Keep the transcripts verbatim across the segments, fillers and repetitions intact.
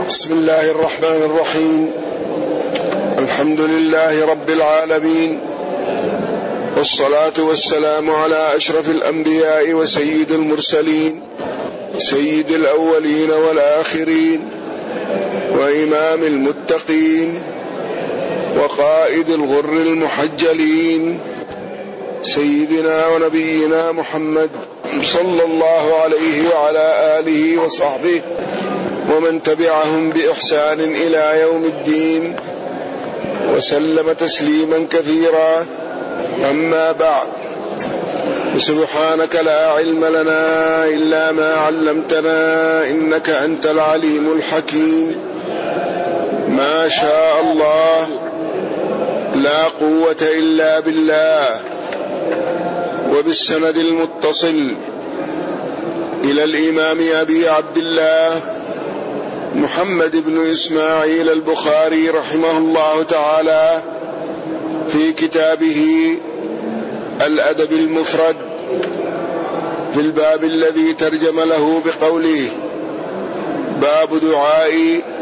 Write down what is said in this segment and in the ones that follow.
بسم الله الرحمن الرحيم. الحمد لله رب العالمين، والصلاة والسلام على أشرف الأنبياء وسيد المرسلين، سيد الأولين والآخرين، وإمام المتقين، وقائد الغر المحجلين، سيدنا ونبينا محمد صلى الله عليه وعلى آله وصحبه ومن تبعهم بإحسان إلى يوم الدين، وسلم تسليما كثيرا. أما بعد، سبحانك لا علم لنا إلا ما علمتنا إنك أنت العليم الحكيم. ما شاء الله، لا قوة إلا بالله. وبالسند المتصل إلى الإمام أبي عبد الله محمد بن إسماعيل البخاري رحمه الله تعالى في كتابه الأدب المفرد في الباب الذي ترجم له بقوله: باب دعاء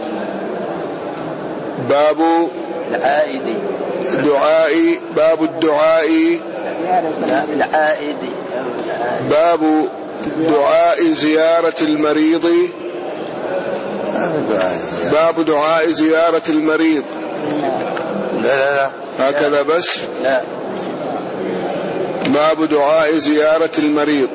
باب العائد دعاء باب الدعاء العائد باب دعاء زيارة المريض باب دعاء زيارة المريض. لا لا لا هكذا بس. لا باب دعاء زيارة المريض.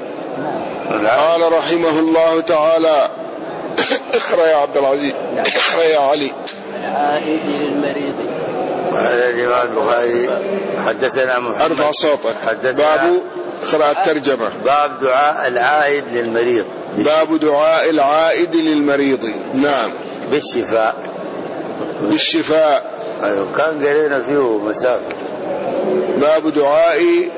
قال رحمه الله تعالى: اقرأ يا عبد العزيز، اقرأ يا علي. العائد للمريض. قال الإمام البخاري: حدثنا محمد. ارفع صوتك. باب اقرأ الترجمة. باب دعاء العائد للمريض. باب دعاء العائد للمريض. نعم، بالشفاء. بالشفاء. أيوة، كان قرينا فيه مسافة. باب دعاء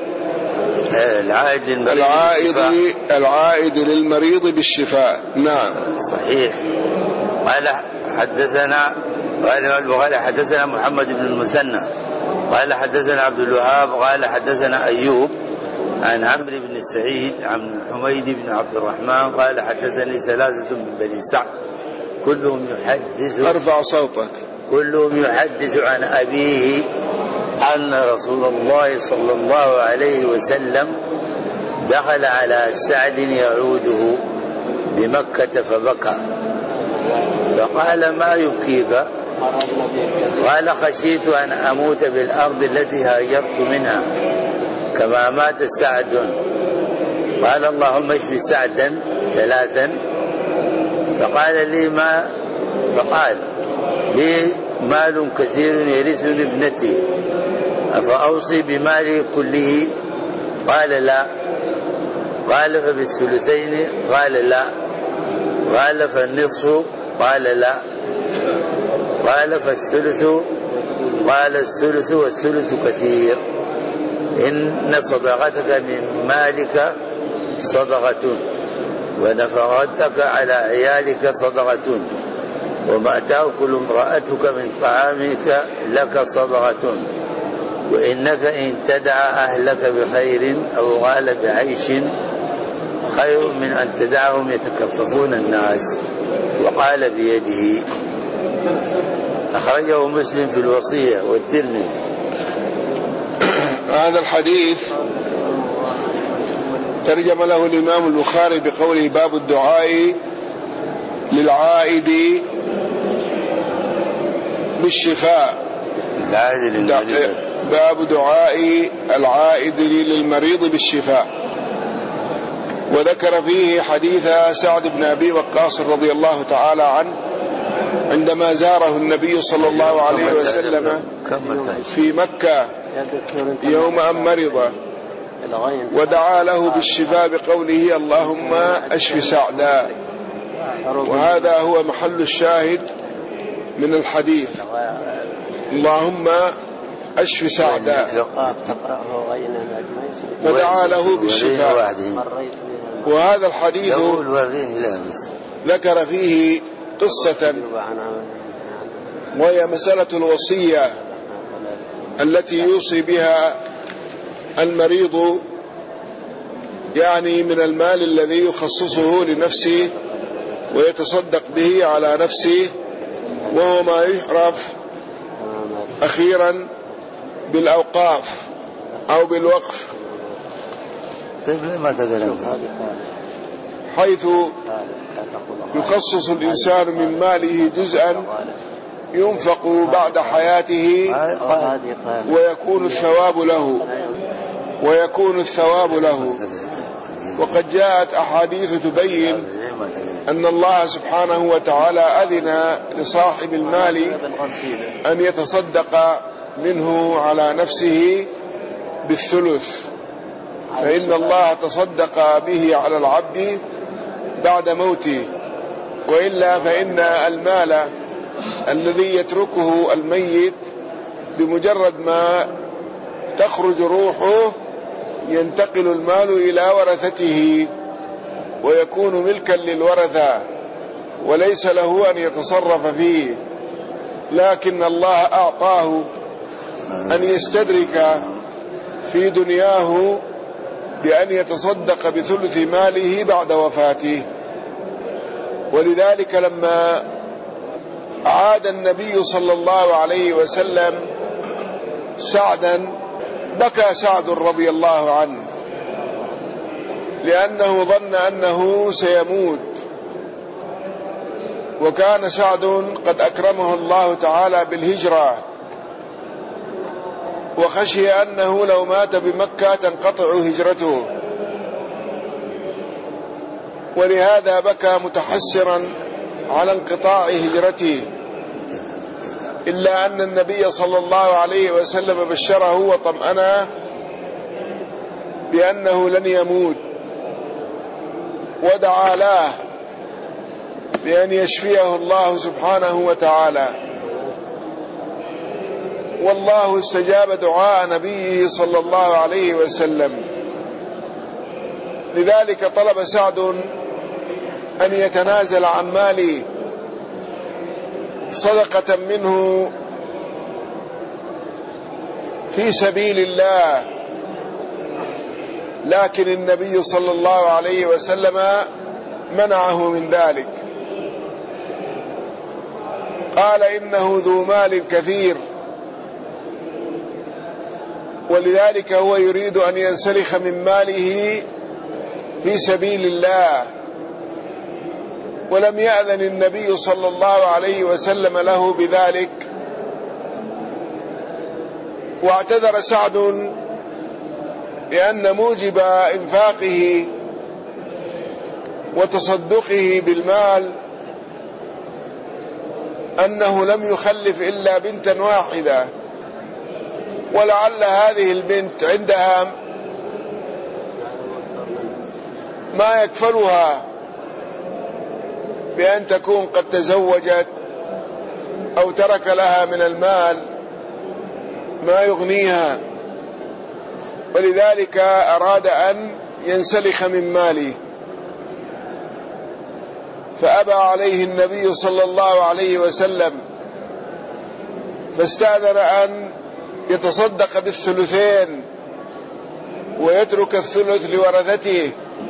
العائد للمريض العائد بالشفاء. العائد للمريض بالشفاء. نعم، صحيح. قال حدثنا قال البخاري: حدثنا محمد بن المثنى قال حدثنا عبد الوهاب قال حدثنا أيوب عن عمرو بن سعيد عن حميد بن عبد الرحمن قال حدثني ثلاثة من بني سعد كلهم يحدث ارفع صوتك كلهم يحدث عن أبيه أن رسول الله صلى الله عليه وسلم دخل على سعد يعوده بمكة فبكى، فقال: ما يبكيك؟ قال: خشيت أن أموت بالأرض التي هاجرت منها كما مات سعد. قال: اللهم اشف سعدا ثلاثا. فقال لي ما فقال لي مال كثير يرثني ابنتي، أفأوصي بمالي كله؟ قال: لا. قال: فبالثلثين؟ قال: لا. قال: فالنصف؟ قال: لا. قال: فالثلث؟ قال: الثلث والثلث كثير. إن صدقتك من مالك صدقة، ونفقتك على عيالك صدقة، وما تأكل امرأتك من طعامك لك صدقة، وإنك إن تدع أهلك بخير أو قال بعيش خير من أن تدعهم يتكففون الناس. وقال بيده. أخرجه مسلم في الوصية والترمذي. هذا الحديث ترجم له الإمام البخاري بقوله: باب الدعاء للعائد بالشفاء. باب دعاء العائد للمريض بالشفاء. وذكر فيه حديث سعد بن أبي وقاص رضي الله تعالى عنه عندما زاره النبي صلى الله عليه وسلم في مكة يوم أن مرض، ودعا له بالشفاء بقوله: اللهم اشف سعدا. وهذا هو محل الشاهد من الحديث: اللهم اشف سعدا. فدعا له بالشفاء. وهذا الحديث ذكر فيه قصة، وهي مسألة الوصية التي يوصي بها المريض، يعني من المال الذي يخصصه لنفسه ويتصدق به على نفسه وهو ما يعرف أخيرا بالأوقاف أو بالوقف، طيب لما تدري حيث يخصص الإنسان من ماله جزءا ينفق بعد حياته ويكون الثواب له ويكون الثواب له وقد جاءت أحاديث تبين أن الله سبحانه وتعالى أذن لصاحب المال أن يتصدق منه على نفسه بالثلث، فإن الله تصدق به على العبد بعد موته، وإلا فإن المال الذي يتركه الميت بمجرد ما تخرج روحه ينتقل المال إلى ورثته ويكون ملكا للورثة وليس له أن يتصرف فيه، لكن الله أعطاه أن يستدرك في دنياه بأن يتصدق بثلث ماله بعد وفاته. ولذلك لما عاد النبي صلى الله عليه وسلم سعدا بكى سعد رضي الله عنه، لأنه ظن أنه سيموت، وكان سعد قد أكرمه الله تعالى بالهجرة، وخشي أنه لو مات بمكة تنقطع هجرته، ولهذا بكى متحسرا على انقطاع هجرته، إلا أن النبي صلى الله عليه وسلم بشره وطمأنه بأنه لن يموت، ودعا له بأن يشفيه الله سبحانه وتعالى، والله استجاب دعاء نبيه صلى الله عليه وسلم. لذلك طلب سعد أن يتنازل عن ماله صدقة منه في سبيل الله، لكن النبي صلى الله عليه وسلم منعه من ذلك، قال إنه ذو مال كثير، ولذلك هو يريد أن ينسلخ من ماله في سبيل الله، ولم يأذن النبي صلى الله عليه وسلم له بذلك. واعتذر سعد بأن موجب إنفاقه وتصدقه بالمال أنه لم يخلف إلا بنتا واحدة، ولعل هذه البنت عندها ما يكفلها بأن تكون قد تزوجت أو ترك لها من المال ما يغنيها، ولذلك أراد أن ينسلخ من ماله، فأبى عليه النبي صلى الله عليه وسلم، فاستأذن أن يتصدق بالثلثين ويترك الثلث لورثته،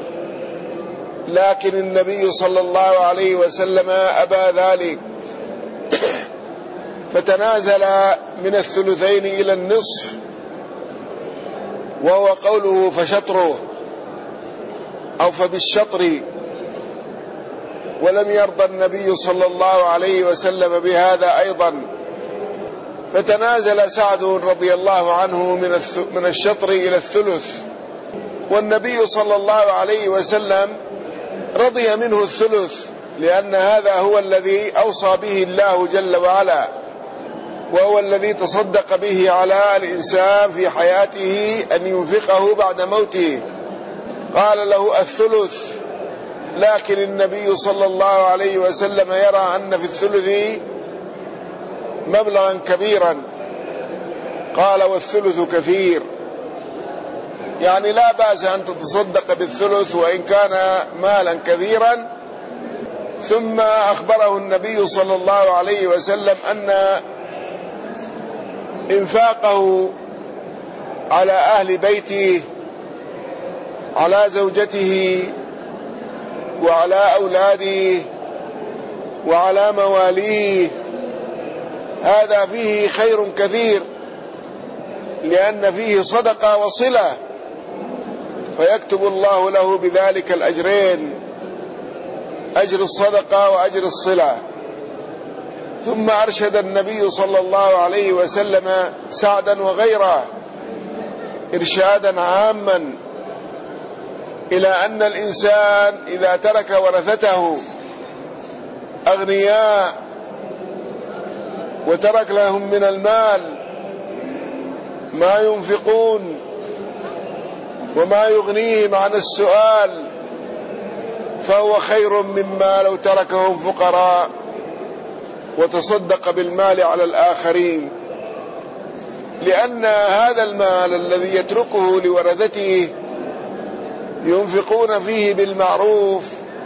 لكن النبي صلى الله عليه وسلم أبى ذلك، فتنازل من الثلثين إلى النصف، وهو قوله فشطره أو فبالشطر، ولم يرضى النبي صلى الله عليه وسلم بهذا أيضا، فتنازل سعد رضي الله عنه من من الشطر إلى الثلث، والنبي صلى الله عليه وسلم رضي منه الثلث، لأن هذا هو الذي أوصى به الله جل وعلا، وهو الذي تصدق به على الإنسان في حياته أن ينفقه بعد موته، قال له الثلث، لكن النبي صلى الله عليه وسلم يرى أن في الثلث مبلغا كبيرا، قال والثلث كثير، يعني لا بأس أن تتصدق بالثلث وإن كان مالا كثيرا. ثم أخبره النبي صلى الله عليه وسلم أن إنفاقه على أهل بيته، على زوجته وعلى أولاده وعلى مواليه هذا فيه خير كثير، لأن فيه صدقة وصلة، فيكتب الله له بذلك الأجرين، أجر الصدقة وأجر الصلة. ثم أرشد النبي صلى الله عليه وسلم سعدا وغيره إرشادا عاما إلى أن الإنسان إذا ترك ورثته أغنياء وترك لهم من المال ما ينفقون وما يغنيهم عن السؤال، فهو خير مما لو تركهم فقراء وتصدق بالمال على الآخرين، لأن هذا المال الذي يتركه لورثته ينفقون فيه بالمعروف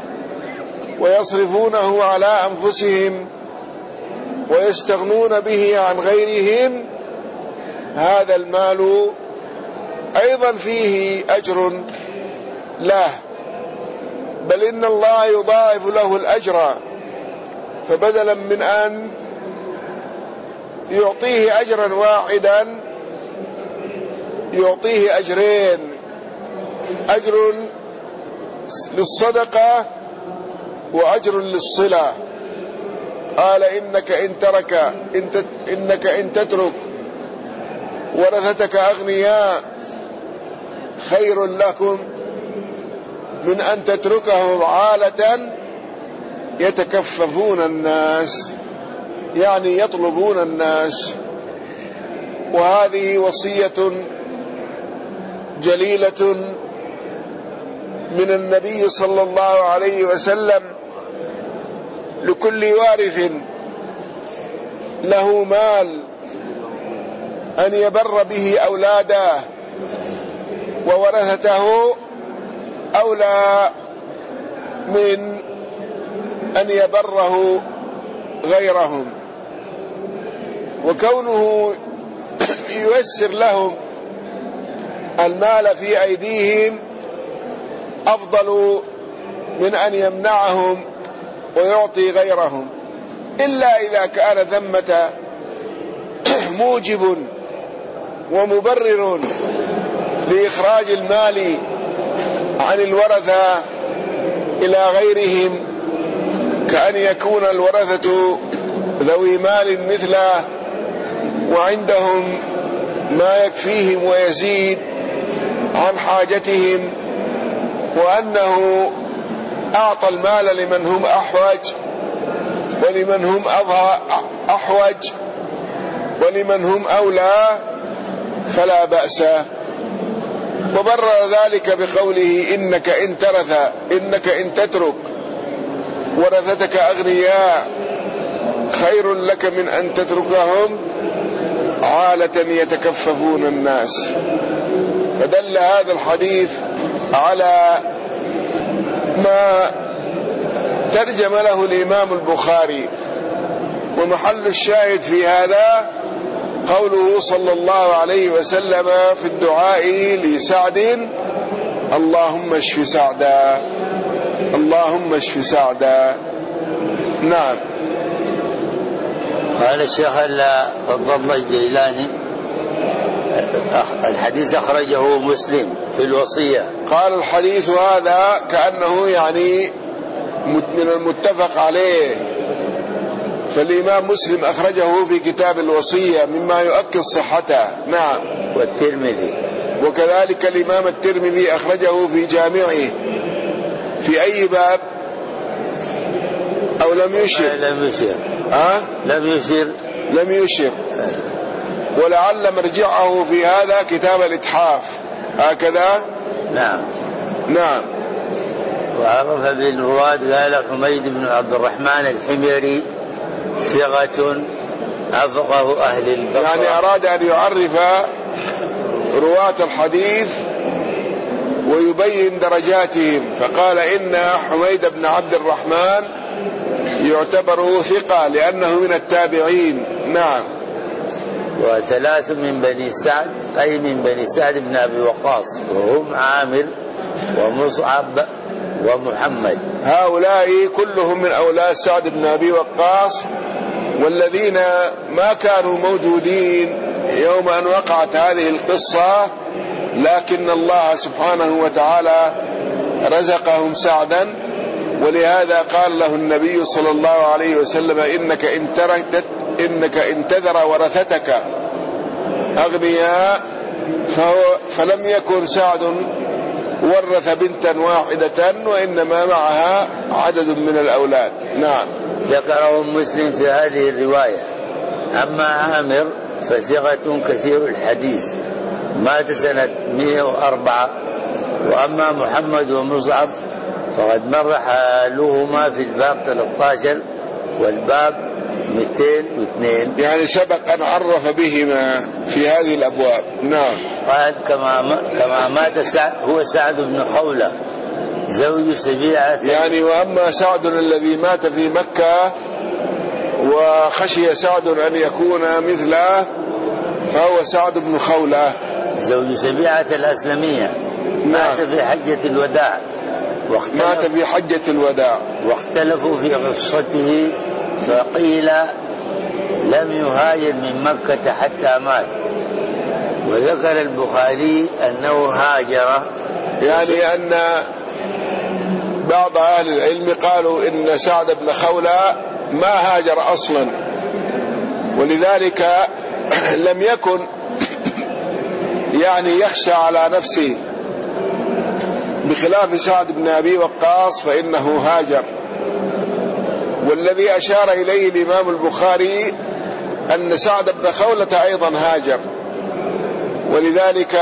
ويصرفونه على أنفسهم ويستغنون به عن غيرهم، هذا المال أيضا فيه أجر له، بل إن الله يضاعف له الأجر، فبدلا من أن يعطيه أجرا واحدا يعطيه أجرين، أجر للصدقة وأجر للصلة. قال إنك إن ترك إنك إن تترك ورثتك أغنياء خير لكم من أن تتركهم عالة يتكففون الناس، يعني يطلبون الناس. وهذه وصية جليلة من النبي صلى الله عليه وسلم لكل وارث له مال أن يبر به أولاده، وورثته أولى من أن يبره غيرهم، وكونه ييسر لهم المال في أيديهم أفضل من أن يمنعهم ويعطي غيرهم، إلا إذا كان ثمة موجب ومبرر لإخراج المال عن الورثة إلى غيرهم، كأن يكون الورثة ذوي مال مثله وعندهم ما يكفيهم ويزيد عن حاجتهم، وأنه أعطى المال لمن هم أحوج ولمن هم أحوج ولمن هم أولى فلا بأس. وبرر ذلك بقوله إنك إن ترث إنك إن تترك ورثتك أغنياء خير لك من أن تتركهم عالة يتكففون الناس. فدل هذا الحديث على ما ترجم له الإمام البخاري، ومحل الشاهد في هذا قوله صلى الله عليه وسلم في الدعاء لسعد: اللهم اشف سعدا، اللهم اشف سعدا. نعم. قال الشيخ فضل الله الجيلاني الحديث أخرجه مسلم في الوصية. قال الحديث هذا كأنه يعني من المتفق عليه، فالإمام مسلم أخرجه في كتاب الوصية مما يؤكد صحته. نعم. والترمذي وكذلك الإمام الترمذي أخرجه في جامعه. في أي باب؟ أو لم يشر؟ لم يشر. أه؟ لم يشر لم يشر ولعل مرجعه في هذا كتاب الإتحاف، هكذا. نعم. نعم. وعرف بالرواد قال حميد بن عبد الرحمن الحميري ثقة أفقه أهل البصرة، يعني أراد أن يعرف رواة الحديث ويبين درجاتهم، فقال إن حميد بن عبد الرحمن يعتبر ثقة لأنه من التابعين. نعم. وثلاث من بني سعد أي من بني سعد بن أبي وقاص، وهم عامر ومصعب ومحمد، هؤلاء كلهم من أولاد سعد بن أبي وقاص، والذين ما كانوا موجودين يوم أن وقعت هذه القصة، لكن الله سبحانه وتعالى رزقهم سعدا، ولهذا قال له النبي صلى الله عليه وسلم: إنك إن تركت إنك إن تذر ورثتك أغنياء فهو فلم يكن سعد ورث بنتا واحدة وإنما معها عدد من الأولاد. نعم. ذكره مسلم في هذه الرواية. أما عامر فثقة كثير الحديث، مات سنة مئة وأربعة. وأما محمد ومصعب فقد مر حالهما في الباب ثلاثة عشر والباب مئتين واثنين، يعني سبق أن عرف بهما في هذه الأبواب. نعم. قال كما كما مات سعد هو سعد بن خولة زوج سبيعة، يعني وأما سعد الذي مات في مكة وخشي سعد أن يكون مثله فهو سعد بن خولة زوج سبيعة الأسلمية. نعم. مات في حجة الوداع مات في حجة الوداع واختلفوا في قصته، فقيل لم يهاجر من مكة حتى مات. وذكر البخاري أنه هاجر، يعني أن بعض أهل العلم قالوا إن سعد بن خولة ما هاجر أصلا، ولذلك لم يكن يعني يخشى على نفسه، بخلاف سعد بن أبي وقاص فإنه هاجر. والذي أشار إليه الإمام البخاري أن سعد بن خولة أيضا هاجر، ولذلك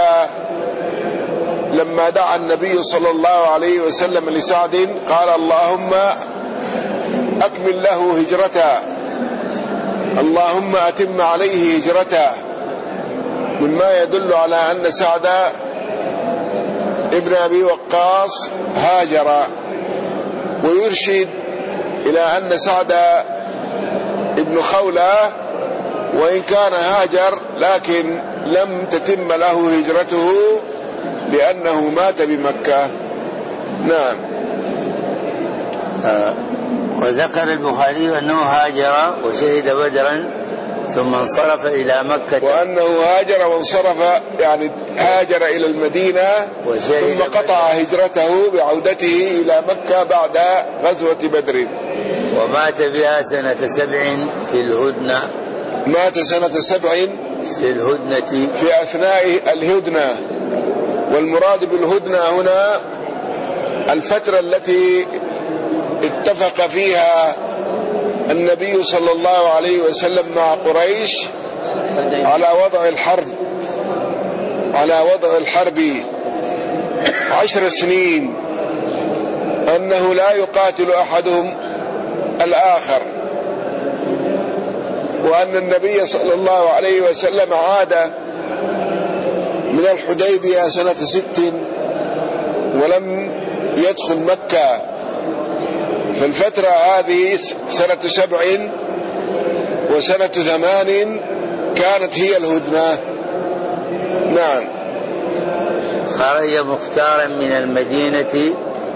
لما دعا النبي صلى الله عليه وسلم لسعد قال: اللهم أكمل له هجرته، اللهم أتم عليه هجرته، مما يدل على أن سعد ابن أبي وقاص هاجر. ويرشد إلى أن سعد ابن خولة وإن كان هاجر لكن لم تتم له هجرته لأنه مات بمكة. نعم. آه. وذكر البخاري أنه هاجر وشهد بدرا ثم انصرف إلى مكة، وأنه هاجر وانصرف يعني هاجر إلى المدينة ثم قطع هجرته بعودته إلى مكة بعد غزوة بدر. ومات بها سنة سبع في الهدنة. مات سنة سبع في الهدنة في أثناء الهدنة. والمراد بالهدنة هنا الفترة التي اتفق فيها النبي صلى الله عليه وسلم مع قريش على وضع الحرب على وضع الحرب عشر سنين، أنه لا يقاتل أحدهم الآخر، وأن النبي صلى الله عليه وسلم عاد من الحديبية سنة ست ولم يدخل مكة. فالفترة هذه سنة سبع وسنة ثمان كانت هي الهدنة. نعم. خرج مختارا من المدينة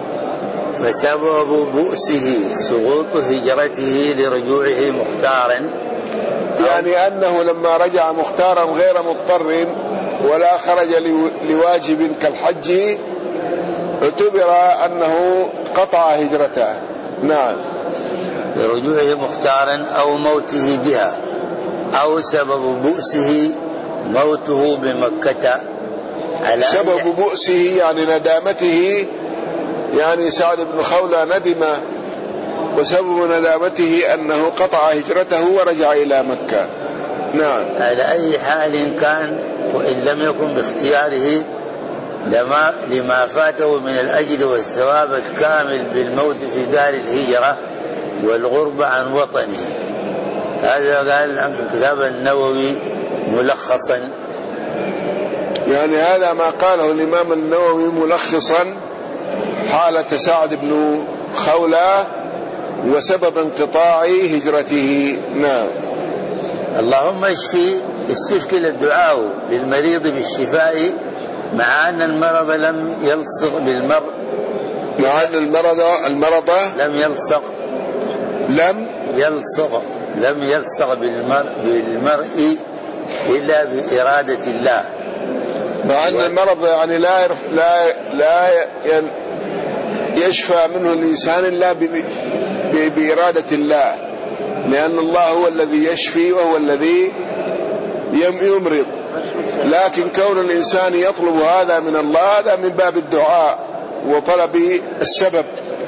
فسبب بؤسه سقوط هجرته لرجوعه مختارا، يعني أنه لما رجع مختارا غير مضطر ولا خرج لواجب كالحج اعتبر أنه قطع هجرته. نعم. لرجوعه مختارا أو موته بها، أو سبب بؤسه موته بمكة. على سبب بؤسه يعني ندامته، يعني سعد بن خولة ندم، وسبب ندامته أنه قطع هجرته ورجع إلى مكة. نعم. على أي حال كان وإن لم يكن باختياره لما, لما فاته من الأجر والثواب الكامل بالموت في دار الهجرة والغربة عن وطنه. هذا قال عن كتاب النووي ملخصا، يعني هذا ما قاله الإمام النووي ملخصا حالة سعد بن خولة وسبب انقطاع هجرته. نعم. اللهم اشفي. استشكل الدعاء للمريض بالشفاء مع أن المرض لم يلصق بالمرء مع أن المرض المرض لم يلصق لم يلصق لم يلصق بالمرء, بالمرء إلا بإرادة الله. مع أن المرض يعني لا لا لا يشفى منه الإنسان إلا بإرادة الله، لأن الله هو الذي يشفي وهو الذي يمرض. لكن كون الإنسان يطلب هذا من الله هذا من باب الدعاء وطلب السبب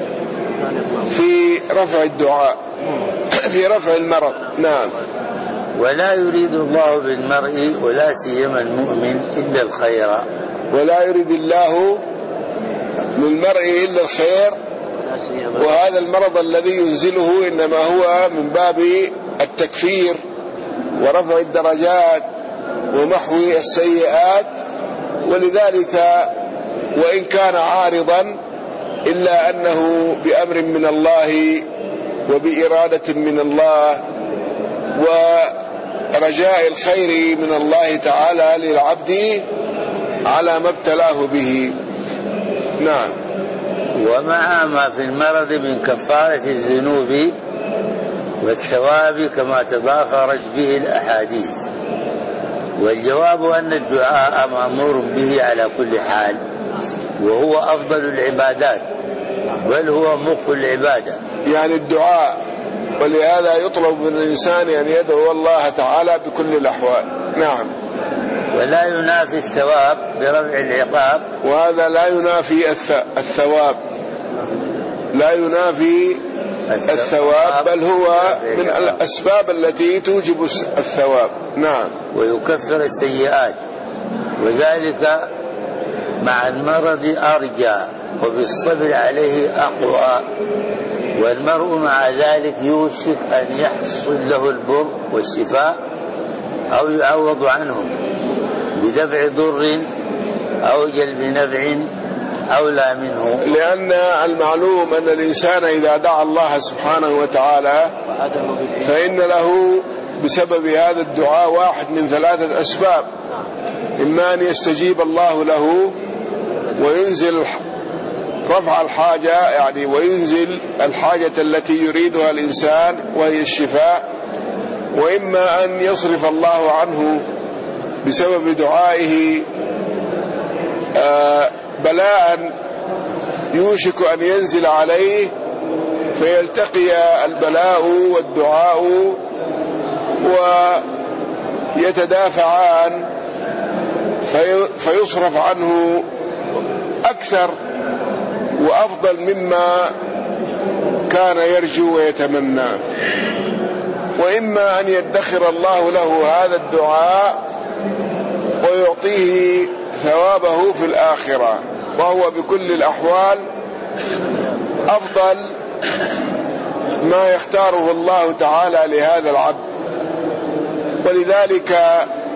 في رفع الدعاء في رفع المرض. نعم. ولا يريد الله بالمرء ولا سيما المؤمن إلا الخير. ولا يريد الله للمرء إلا الخير، وهذا المرض الذي ينزله إنما هو من باب التكفير ورفع الدرجات ومحو السيئات. ولذلك وإن كان عارضا إلا أنه بأمر من الله وبإرادة من الله ورجاء الخير من الله تعالى للعبد على ما ابتلاه به. نعم. ومع ما في المرض من كفارة الذنوب والثواب كما تضافرت به الأحاديث. والجواب أن الدعاء مأمور به على كل حال، وهو أفضل العبادات، بل هو مخ العبادة. يعني الدعاء، ولهذا يطلب من الإنسان أن يدعو الله تعالى بكل الأحوال. نعم. ولا ينافي الثواب برفع العقاب. وهذا لا ينافي الثواب، لا ينافي الثواب، بل هو من الأسباب التي توجب الثواب. نعم. ويكفر السيئات، وذلك مع المرض أرجى وبالصبر عليه أقوى. والمرء مع ذلك يوشك أن يحصل له البر والشفاء أو يعوض عنه بدفع ضر أو جلب نفع أولى منه. لأن المعلوم أن الإنسان إذا دعا الله سبحانه وتعالى فإن له بسبب هذا الدعاء واحد من ثلاثة أسباب: إما أن يستجيب الله له وينزل رفع الحاجة، يعني وينزل الحاجة التي يريدها الإنسان وهي الشفاء، وإما أن يصرف الله عنه بسبب دعائه بلاء يوشك أن ينزل عليه فيلتقي البلاء والدعاء ويتدافعان فيصرف عنه أكثر وأفضل مما كان يرجو ويتمنى. وإما أن يدخر الله له هذا الدعاء ويعطيه ثوابه في الآخرة، وهو بكل الأحوال أفضل ما يختاره الله تعالى لهذا العبد. ولذلك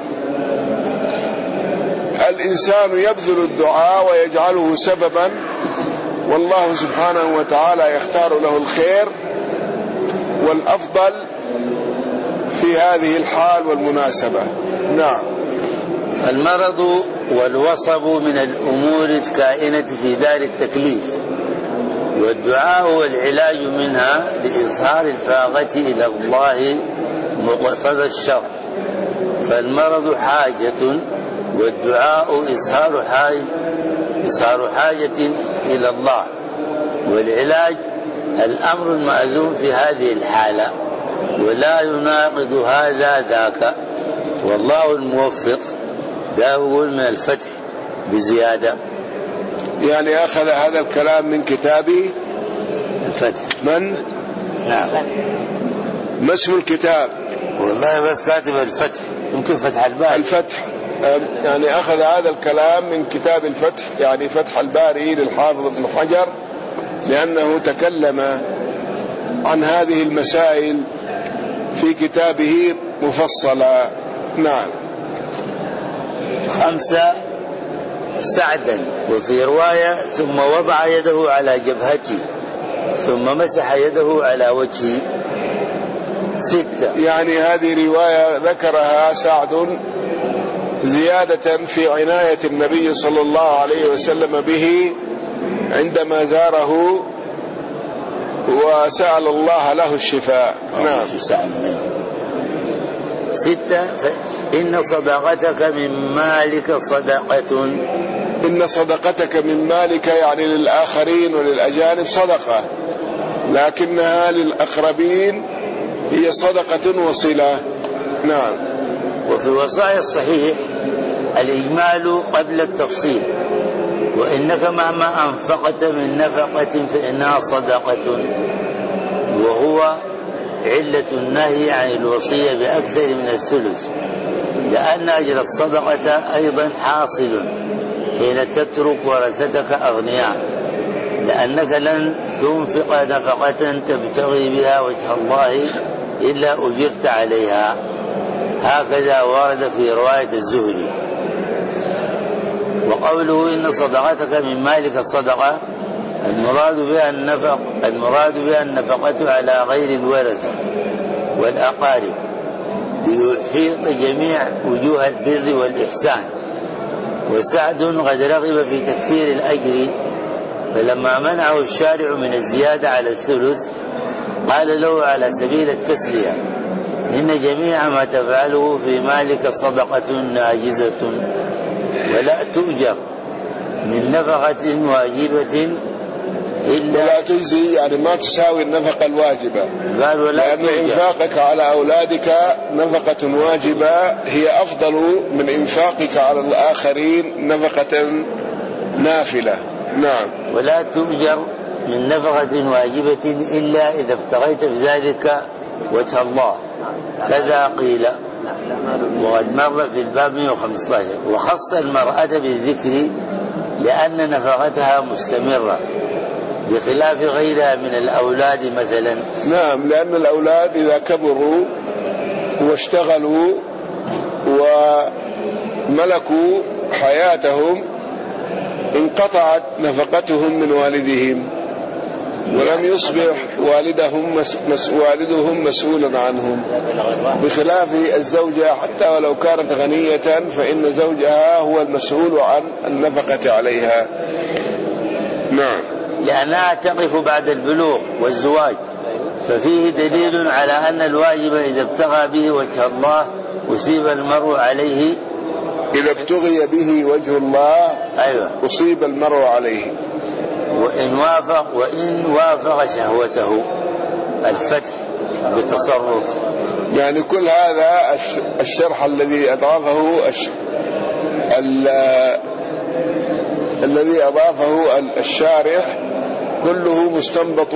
الإنسان يبذل الدعاء ويجعله سببا، والله سبحانه وتعالى يختار له الخير والأفضل في هذه الحال والمناسبة. نعم. المرض والوصب من الأمور الكائنة في دار التكليف، والدعاء والعلاج منها لإظهار الفاقة إلى الله مقتضى الشر. فالمرض حاجة، والدعاء إظهار حاجة, إظهار حاجة إلى الله، والعلاج الأمر المأذون في هذه الحالة، ولا يناقض هذا ذاك، والله الموفق. ده يقول من الفتح بزيادة. يعني أخذ هذا الكلام من كتابه الفتح. من؟ نعم. ما اسم الكتاب؟ والله بس كاتب الفتح، يمكن فتح الباري. الفتح، يعني أخذ هذا الكلام من كتاب الفتح، يعني فتح الباري للحافظ ابن حجر، لأنه تكلم عن هذه المسائل في كتابه مفصلا. نعم. خمسة سعدا، وفي رواية ثم وضع يده على جبهتي ثم مسح يده على وجهي. ستة، يعني هذه رواية ذكرها سعد زيادة في عناية النبي صلى الله عليه وسلم به عندما زاره وسأل الله له الشفاء. نعم. ستة، إن صدقتك من مالك صدقة. إن صدقتك من مالك يعني للآخرين وللأجانب صدقة، لكنها للأقربين هي صدقة وصلة. نعم. وفي الوصايا الصحيح الإجمال قبل التفصيل، وإنك مهما أنفقت من نفقة فإنها صدقة، وهو علة النهي عن الوصية بأكثر من الثلث، لأن أجر الصدقة أيضا حاصل حين تترك ورثتك أغنياء، لأنك لن تنفق نفقة تبتغي بها وجه الله إلا أجرت عليها، هكذا ورد في رواية الزهري. وقوله إن صدقتك من مالك الصدقة، المراد بها النفق المراد بها النفقة على غير الورثة والأقارب، ليحيط جميع وجوه البر والإحسان. وسعد قد رغب في تكثير الأجر، فلما منعه الشارع من الزيادة على الثلث قال له على سبيل التسلية: إن جميع ما تفعله في مالك صدقة ناجزة ولا تؤجر من نفقة واجبة إلا. ولا تجزي يعني ما تساوي النفقة الواجبة، قال ولا لأن تؤجر. إنفاقك على أولادك نفقة واجبة هي أفضل من إنفاقك على الآخرين نفقة نافلة. نعم. ولا تؤجر من نفقة واجبة إلا إذا ابتغيت بذلك وجه الله، كذا قيل. وقد مر في الباب مئة وخمسة عشر. وخص المرأة بالذكر لأن نفقتها مستمرة بخلاف غيرها من الأولاد مثلا. نعم، لأن الأولاد إذا كبروا واشتغلوا وملكوا حياتهم انقطعت نفقتهم من والدهم، ولم يصبح والدهم مس... والدهم مسؤولا عنهم، بخلاف الزوجة حتى ولو كانت غنية فإن زوجها هو المسؤول عن النفقة عليها. نعم. لأنها تقف بعد البلوغ والزواج، ففيه دليل على أن الواجب إذا ابتغى به وجه الله أصيب المرء عليه. إذا ابتغي به وجه الله أيوة. أصيب المرء عليه. وإن وافق وإن وافق شهوته الفتح بتصرف. يعني كل هذا الشرح الذي أضافه الش... ال... الذي أضافه الشارح كله مستنبط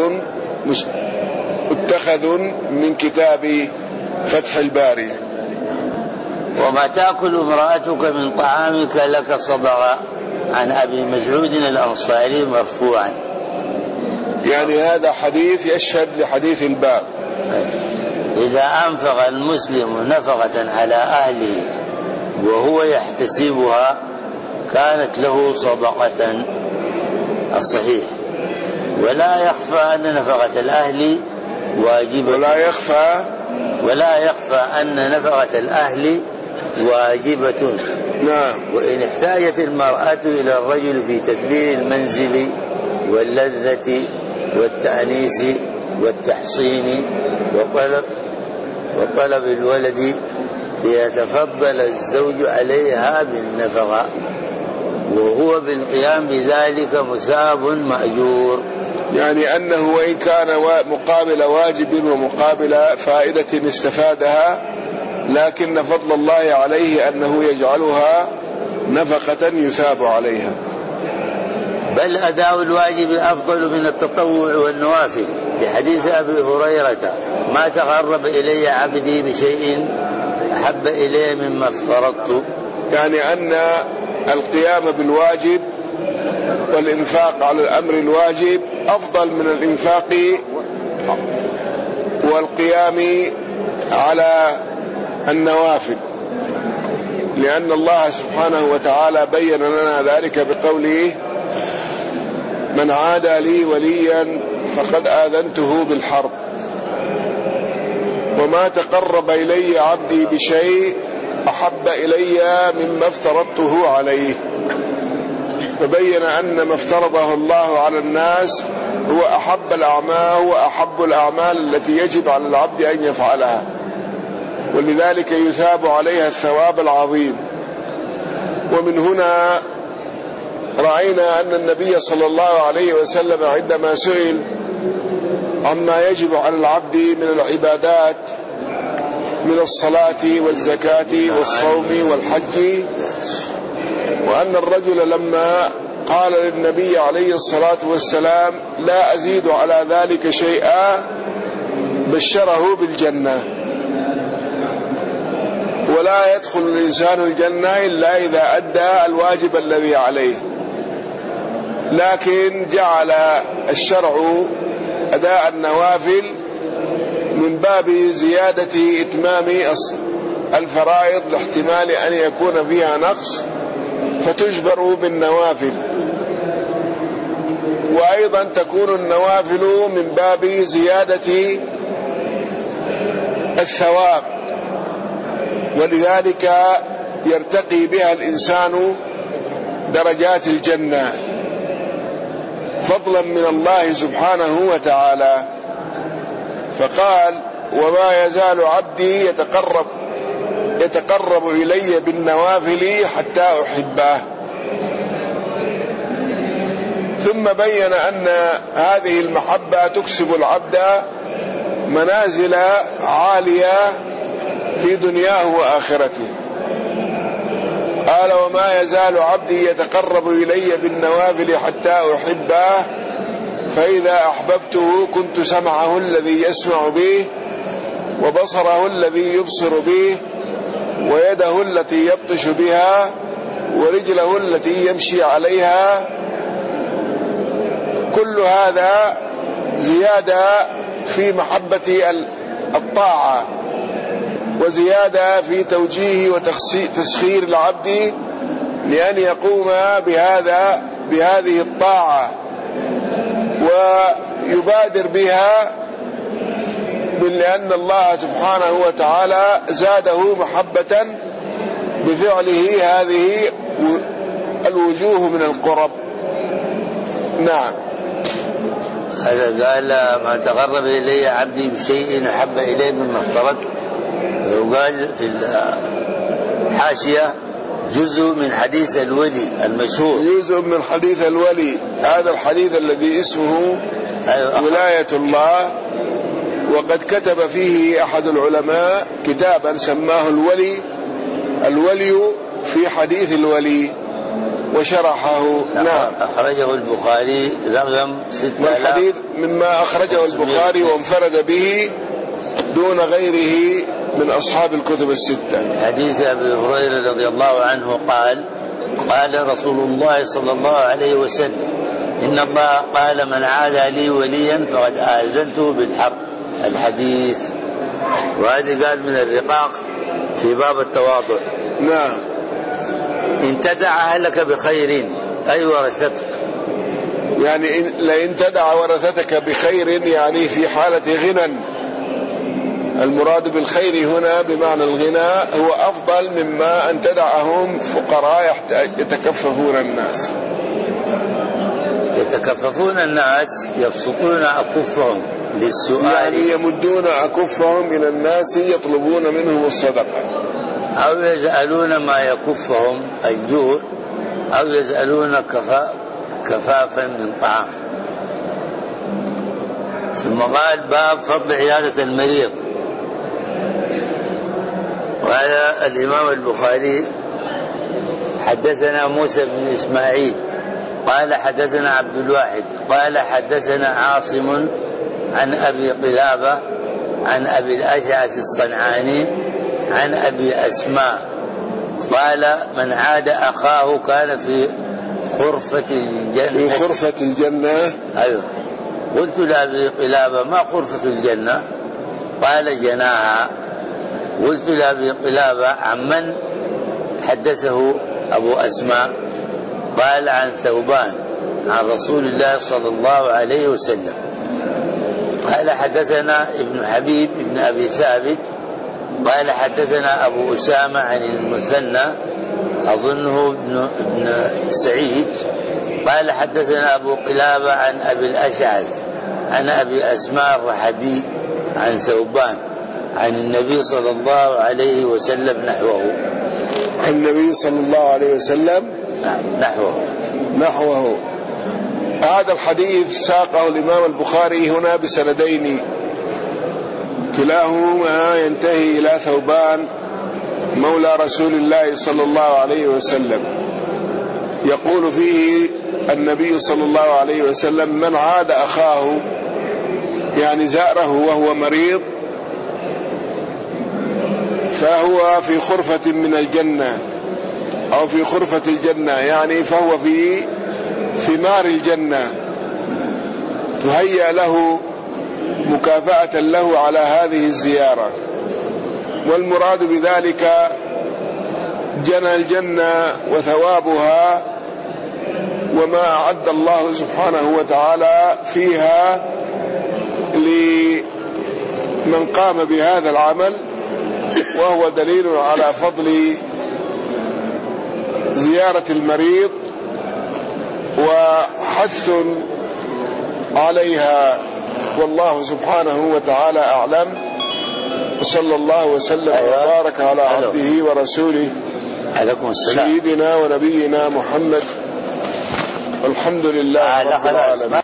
متخذ من كتاب فتح الباري. وما تأكل امرأتك من طعامك لك صدقة، عن أبي مسعود الأنصاري مرفوعا. يعني هذا حديث يشهد لحديث الباب. إذا أنفق المسلم نفقة على أهله وهو يحتسبها كانت له صدقة، الصحيح. ولا يخفى أن نفقة الأهل واجبة. ولا يخفى ولا يخفى أن نفقة الأهل واجبة. نعم. وإن احتاجت المرأة إلى الرجل في تدبير المنزل واللذة والتأنيس والتحصين وطلب, وطلب الولد ليتفضل الزوج عليها بالنفقة، وهو بالقيام بذلك مثاب مأجور. يعني أنه وإن كان مقابل واجب ومقابل فائدة استفادها، لكن فضل الله عليه أنه يجعلها نفقة يثاب عليها. بل أداء الواجب أفضل من التطوع والنوافل، بحديث أبي هريرة: ما تقرب إلي عبدي بشيء أحب إليه مما افترضت. يعني أن القيام بالواجب والإنفاق على الأمر الواجب أفضل من الإنفاق والقيام على النوافل، لأن الله سبحانه وتعالى بين لنا ذلك بقوله: من عادى لي وليا فقد آذنته بالحرب، وما تقرب إلي عبدي بشيء أحب إلي مما افترضته عليه. فبين أن ما افترضه الله على الناس هو أحب الأعمال هو أحب الأعمال التي يجب على العبد أن يفعلها، ولذلك يثاب عليها الثواب العظيم. ومن هنا رأينا أن النبي صلى الله عليه وسلم عندما سئل عما يجب على العبد من العبادات من الصلاة والزكاة والصوم والحج، وأن الرجل لما قال للنبي عليه الصلاة والسلام لا أزيد على ذلك شيئا بشره بالجنة، ولا يدخل الإنسان الجنة إلا إذا أدى الواجب الذي عليه. لكن جعل الشرع أداء النوافل من باب زيادة إتمام الفرائض لاحتمال أن يكون فيها نقص فتجبر بالنوافل، وأيضا تكون النوافل من باب زيادة الثواب، ولذلك يرتقي بها الإنسان درجات الجنة فضلا من الله سبحانه وتعالى. فقال وما يزال عبدي يتقرب يتقرب إلي بالنوافل حتى أحبه. ثم بين أن هذه المحبة تكسب العبد منازل عالية في دنياه وآخرته. قال وما يزال عبدي يتقرب إلي بالنوافل حتى أحبه، فإذا أحببته كنت سمعه الذي يسمع به، وبصره الذي يبصر به، ويده التي يبطش بها، ورجله التي يمشي عليها. كل هذا زيادة في محبة الطاعة، وزيادة في توجيه وتسخير العبد لأن يقوم بهذا بهذه الطاعة ويبادر بها، لأن الله سبحانه وتعالى زاده محبة بفعله هذه الوجوه من القرب. نعم. هذا قال ما تقرب إلي عبدي بشيء أحب إليه مما افترضت. وقال في الحاشية جزء من حديث الولي المشهور، جزء من حديث الولي، هذا الحديث الذي اسمه أيوة ولاية الله، وقد كتب فيه أحد العلماء كتابا سماه الولي الولي في حديث الولي وشرحه. نعم. أخرجه البخاري رقم ستة آلاف، والحديث مما أخرجه البخاري وانفرد به دون غيره من أصحاب الكتب الستة. حديث أبي هريرة رضي الله عنه قال قال رسول الله صلى الله عليه وسلم إن الله قال من عادى لي وليا فقد آذنته بالحرب. الحديث. وهذه قال من الرقاق في باب التواضع. نعم. إن تدع أهلك بخير أي ورثتك، يعني إن لئن تدع ورثتك بخير يعني في حالة غنى. المراد بالخير هنا بمعنى الغنى هو أفضل مما أن تدعهم فقراء يتكففون الناس. يتكففون الناس يبسطون أكفهم للسؤال، يعني يمدون أكفهم إلى الناس يطلبون منهم الصدقة، أو يجعلون ما يكفهم الجوع، أو يجعلون كفا كفافا من طعام. ثم قال باب فضل عيادة المريض. وهذا الإمام البخاري حدثنا موسى بن إسماعيل قال حدثنا عبد الواحد قال حدثنا عاصم عن أبي قلابة عن أبي الأشعث الصنعاني عن أبي أسماء قال من عاد أخاه كان في خرفة الجنة. في خرفة الجنة. أيوه. قلت لأبي قلابة ما خرفة الجنة؟ قال جناها. قلت لأبي قلابة عمن حدثه أبو أسماء؟ قال عن ثوبان عن رسول الله صلى الله عليه وسلم. قال حدثنا ابن حبيب ابن أبي ثابت قال حدثنا أبو أسامة عن المثنى أظنه ابن, ابن سعيد قال حدثنا أبو قلابة عن أبي الأشعث عن أبي أسماء الرحبي عن ثوبان عن النبي صلى الله عليه وسلم نحوه. عن النبي صلى الله عليه وسلم نحوه نحوه. هذا الحديث ساقه الإمام البخاري هنا بسندين كلاهما ينتهي إلى ثوبان مولى رسول الله صلى الله عليه وسلم، يقول فيه النبي صلى الله عليه وسلم: من عاد أخاه، يعني زاره وهو مريض، فهو في خرفة من الجنة أو في خرفة الجنة، يعني فهو في ثمار الجنة، تهيأ له مكافأة له على هذه الزيارة. والمراد بذلك جنى الجنة وثوابها وما أعد الله سبحانه وتعالى فيها لمن قام بهذا العمل، وهو دليل على فضل زيارة المريض وحث عليها. والله سبحانه وتعالى أعلم، وصلى الله وسلم وبارك على عبده ورسوله سيدنا ونبينا محمد. الحمد لله رب العالمين.